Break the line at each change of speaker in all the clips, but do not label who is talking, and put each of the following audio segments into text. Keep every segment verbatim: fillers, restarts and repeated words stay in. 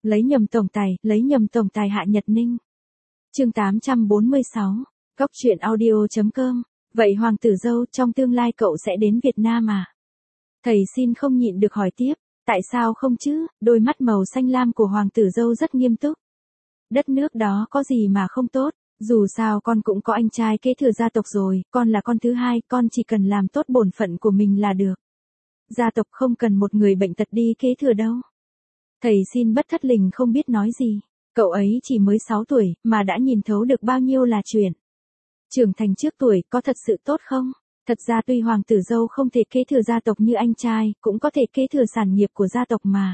Lấy nhầm tổng tài, lấy nhầm tổng tài Hạ Nhật Ninh. Chương tám trăm bốn mươi sáu, Góc truyện audio chấm com. Vậy hoàng tử dâu, trong tương lai cậu sẽ đến Việt Nam à? Thầy xin không nhịn được hỏi tiếp, tại sao không chứ? Đôi mắt màu xanh lam của hoàng tử dâu rất nghiêm túc. Đất nước đó có gì mà không tốt, dù sao con cũng có anh trai kế thừa gia tộc rồi, con là con thứ hai, con chỉ cần làm tốt bổn phận của mình là được. Gia tộc không cần một người bệnh tật đi kế thừa đâu. Thầy xin bất thất lình không biết nói gì, cậu ấy chỉ mới sáu tuổi, mà đã nhìn thấu được bao nhiêu là chuyện. Trưởng thành trước tuổi có thật sự tốt không? Thật ra tuy hoàng tử dâu không thể kế thừa gia tộc như anh trai, cũng có thể kế thừa sản nghiệp của gia tộc mà.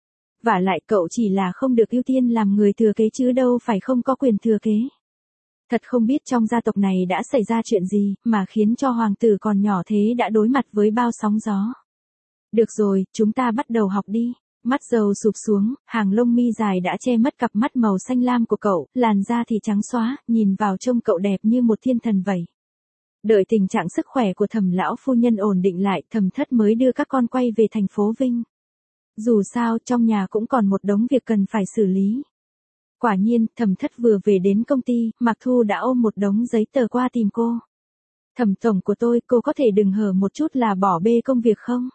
Vả lại cậu chỉ là không được ưu tiên làm người thừa kế chứ đâu phải không có quyền thừa kế. Thật không biết trong gia tộc này đã xảy ra chuyện gì, mà khiến cho hoàng tử còn nhỏ thế đã đối mặt với bao sóng gió. Được rồi, chúng ta bắt đầu học đi. Mắt dầu sụp xuống, hàng lông mi dài đã che mất cặp mắt màu xanh lam của cậu, làn da thì trắng xóa, nhìn vào trông cậu đẹp như một thiên thần vậy. Đợi tình trạng sức khỏe của Thẩm lão phu nhân ổn định lại, Thẩm Thất mới đưa các con quay về thành phố Vinh. Dù sao, trong nhà cũng còn một đống việc cần phải xử lý. Quả nhiên, Thẩm Thất vừa về đến công ty, Mạc Thu đã ôm một đống giấy tờ qua tìm cô. Thẩm tổng của tôi, cô có thể đừng hở một chút là bỏ bê công việc không?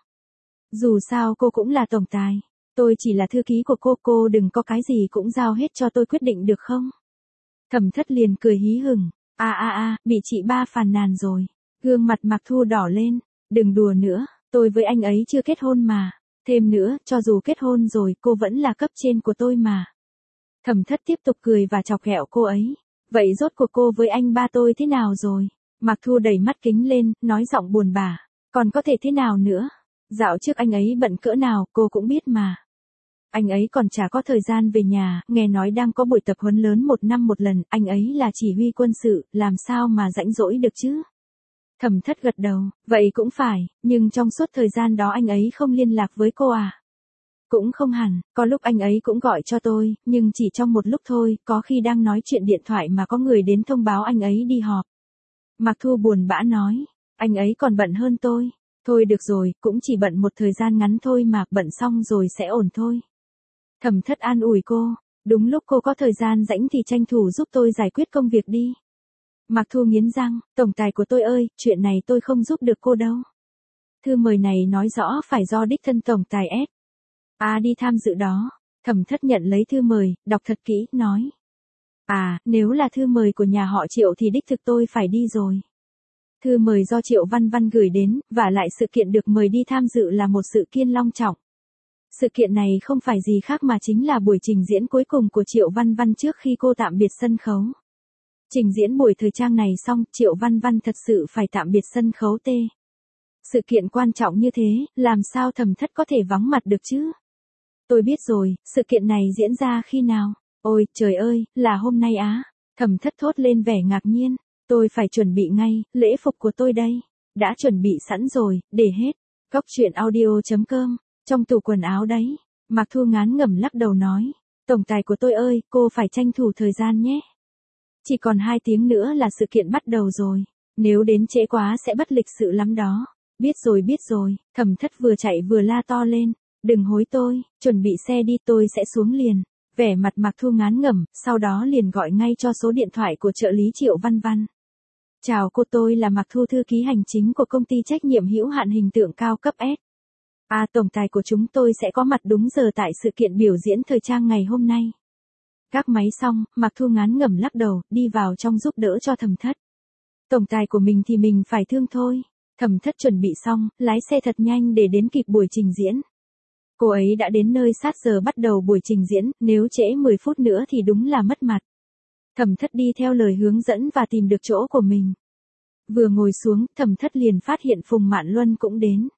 Dù sao cô cũng là tổng tài. Tôi chỉ là thư ký của cô, cô đừng có cái gì cũng giao hết cho tôi quyết định được không? Thẩm Thất liền cười hí hửng, a a a, bị chị ba phàn nàn rồi. Gương mặt Mạc Thu đỏ lên, đừng đùa nữa, tôi với anh ấy chưa kết hôn mà. Thêm nữa, cho dù kết hôn rồi, cô vẫn là cấp trên của tôi mà. Thẩm Thất tiếp tục cười và chọc ghẹo cô ấy. Vậy rốt cuộc cô với anh ba tôi thế nào rồi? Mạc Thu đẩy mắt kính lên, nói giọng buồn bã, còn có thể thế nào nữa? Dạo trước anh ấy bận cỡ nào, cô cũng biết mà. Anh ấy còn chả có thời gian về nhà, nghe nói đang có buổi tập huấn lớn một năm một lần, anh ấy là chỉ huy quân sự, làm sao mà rảnh rỗi được chứ? Thẩm Thất gật đầu, vậy cũng phải, nhưng trong suốt thời gian đó anh ấy không liên lạc với cô à? Cũng không hẳn, có lúc anh ấy cũng gọi cho tôi, nhưng chỉ trong một lúc thôi, có khi đang nói chuyện điện thoại mà có người đến thông báo anh ấy đi họp. Mạc Thu buồn bã nói, anh ấy còn bận hơn tôi. Thôi được rồi, cũng chỉ bận một thời gian ngắn thôi mà, bận xong rồi sẽ ổn thôi. Thẩm Thất an ủi cô, đúng lúc cô có thời gian rảnh thì tranh thủ giúp tôi giải quyết công việc đi. Mạc Thu nghiến răng, tổng tài của tôi ơi, chuyện này tôi không giúp được cô đâu. Thư mời này nói rõ phải do đích thân tổng tài S. À đi tham dự đó. Thẩm Thất nhận lấy thư mời, đọc thật kỹ, nói. À, nếu là thư mời của nhà họ Triệu thì đích thực tôi phải đi rồi. Thư mời do Triệu Văn Văn gửi đến, và lại sự kiện được mời đi tham dự là một sự kiện long trọng. Sự kiện này không phải gì khác mà chính là buổi trình diễn cuối cùng của Triệu Văn Văn trước khi cô tạm biệt sân khấu. Trình diễn buổi thời trang này xong, Triệu Văn Văn thật sự phải tạm biệt sân khấu tê. Sự kiện quan trọng như thế, làm sao Thẩm Thất có thể vắng mặt được chứ? Tôi biết rồi, sự kiện này diễn ra khi nào? Ôi, trời ơi, là hôm nay á. Thẩm Thất thốt lên vẻ ngạc nhiên. Tôi phải chuẩn bị ngay, lễ phục của tôi đây. Đã chuẩn bị sẵn rồi, để hết. Góc truyện audio chấm com, trong tủ quần áo đấy. Mạc Thu ngán ngẩm lắc đầu nói. Tổng tài của tôi ơi, cô phải tranh thủ thời gian nhé. Chỉ còn hai tiếng nữa là sự kiện bắt đầu rồi. Nếu đến trễ quá sẽ bất lịch sự lắm đó. Biết rồi biết rồi, Thẩm Thất vừa chạy vừa la to lên. Đừng hối tôi, chuẩn bị xe đi tôi sẽ xuống liền. Vẻ mặt Mạc Thu ngán ngẩm, sau đó liền gọi ngay cho số điện thoại của trợ lý Triệu Văn Văn. Chào cô, tôi là Mạc Thu, thư ký hành chính của công ty trách nhiệm hữu hạn hình tượng cao cấp S. À, tổng tài của chúng tôi sẽ có mặt đúng giờ tại sự kiện biểu diễn thời trang ngày hôm nay. Gác máy xong, Mạc Thu ngán ngẩm lắc đầu, đi vào trong giúp đỡ cho Thẩm Thất. Tổng tài của mình thì mình phải thương thôi. Thẩm Thất chuẩn bị xong, lái xe thật nhanh để đến kịp buổi trình diễn. Cô ấy đã đến nơi sát giờ bắt đầu buổi trình diễn, nếu trễ mười phút nữa thì đúng là mất mặt. Thẩm Thất đi theo lời hướng dẫn và tìm được chỗ của mình. Vừa ngồi xuống, Thẩm Thất liền phát hiện Phùng Mạn Luân cũng đến.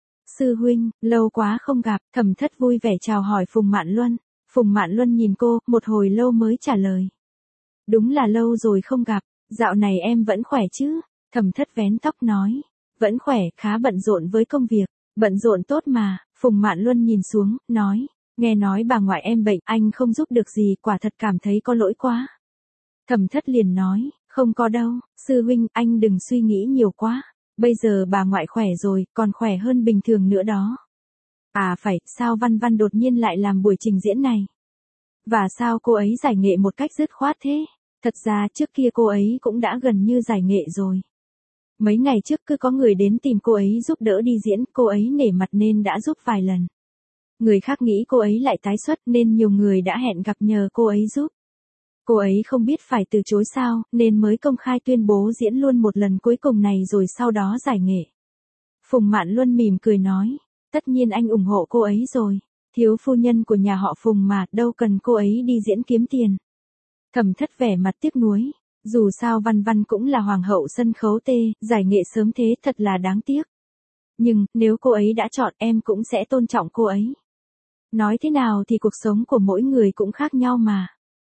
Sư huynh, lâu quá không gặp, Thẩm Thất vui vẻ chào hỏi Phùng Mạn Luân. Phùng Mạn Luân nhìn cô, một hồi lâu mới trả lời. Đúng là lâu rồi không gặp, dạo này em vẫn khỏe chứ? Thẩm Thất vén tóc nói. Vẫn khỏe, khá bận rộn với công việc. Bận rộn tốt mà. Phùng Mạn Luân nhìn xuống, nói. Nghe nói bà ngoại em bệnh, anh không giúp được gì, quả thật cảm thấy có lỗi quá. Thẩm Thất liền nói, không có đâu, sư huynh, anh đừng suy nghĩ nhiều quá. Bây giờ bà ngoại khỏe rồi, còn khỏe hơn bình thường nữa đó. À phải, sao Văn Văn đột nhiên lại làm buổi trình diễn này? Và sao cô ấy giải nghệ một cách dứt khoát thế? Thật ra trước kia cô ấy cũng đã gần như giải nghệ rồi. Mấy ngày trước cứ có người đến tìm cô ấy giúp đỡ đi diễn, cô ấy nể mặt nên đã giúp vài lần. Người khác nghĩ cô ấy lại tái xuất nên nhiều người đã hẹn gặp nhờ cô ấy giúp. Cô ấy không biết phải từ chối sao, nên mới công khai tuyên bố diễn luôn một lần cuối cùng này rồi sau đó giải nghệ. Phùng Mạn Luân mỉm cười nói, tất nhiên anh ủng hộ cô ấy rồi, thiếu phu nhân của nhà họ Phùng mà, đâu cần cô ấy đi diễn kiếm tiền. Thẩm Thất vẻ mặt tiếc nuối, dù sao Văn Văn cũng là hoàng hậu sân khấu tê, giải nghệ sớm thế thật là đáng tiếc. Nhưng, nếu cô ấy đã chọn em cũng sẽ tôn trọng cô ấy. Nói thế nào thì cuộc sống của mỗi người cũng khác nhau mà.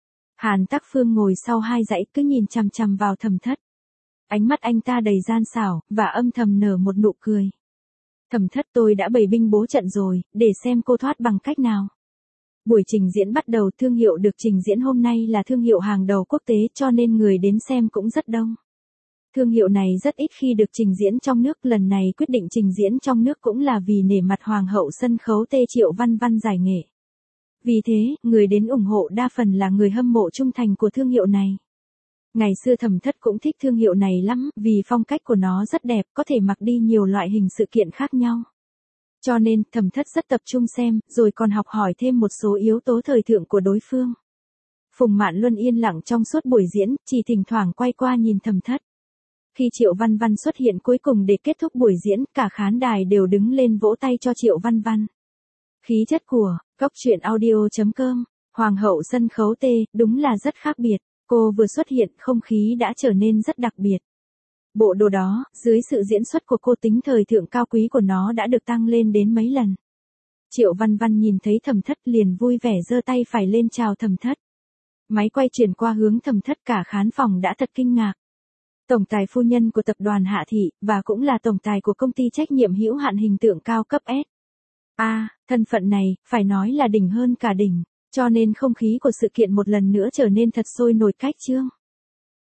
Hàn Tắc Phương ngồi sau hai dãy cứ nhìn chằm chằm vào Thẩm Thất. Ánh mắt anh ta đầy gian xảo, và âm thầm nở một nụ cười. Thẩm Thất, tôi đã bày binh bố trận rồi, để xem cô thoát bằng cách nào. Buổi trình diễn bắt đầu, thương hiệu được trình diễn hôm nay là thương hiệu hàng đầu quốc tế cho nên người đến xem cũng rất đông. Thương hiệu này rất ít khi được trình diễn trong nước, lần này quyết định trình diễn trong nước cũng là vì nể mặt hoàng hậu sân khấu tê Triệu Văn Văn giải nghệ. Vì thế, người đến ủng hộ đa phần là người hâm mộ trung thành của thương hiệu này. Ngày xưa Thẩm Thất cũng thích thương hiệu này lắm, vì phong cách của nó rất đẹp, có thể mặc đi nhiều loại hình sự kiện khác nhau. Cho nên, Thẩm Thất rất tập trung xem, rồi còn học hỏi thêm một số yếu tố thời thượng của đối phương. Phùng Mạn Luân yên lặng trong suốt buổi diễn, chỉ thỉnh thoảng quay qua nhìn Thẩm Thất. Khi Triệu Văn Văn xuất hiện cuối cùng để kết thúc buổi diễn, cả khán đài đều đứng lên vỗ tay cho Triệu Văn Văn. Khí chất của Cốc Truyện Audio chấm com, Hoàng hậu sân khấu tê, đúng là rất khác biệt. Cô vừa xuất hiện, không khí đã trở nên rất đặc biệt. Bộ đồ đó, dưới sự diễn xuất của cô, tính thời thượng cao quý của nó đã được tăng lên đến mấy lần. Triệu Văn Văn nhìn thấy Thẩm Thất liền vui vẻ giơ tay phải lên chào Thẩm Thất. Máy quay chuyển qua hướng Thẩm Thất, cả khán phòng đã thật kinh ngạc. Tổng tài phu nhân của tập đoàn Hạ Thị, và cũng là tổng tài của công ty trách nhiệm hữu hạn hình tượng cao cấp S. A, thân phận này, phải nói là đỉnh hơn cả đỉnh, cho nên không khí của sự kiện một lần nữa trở nên thật sôi nổi cách chương.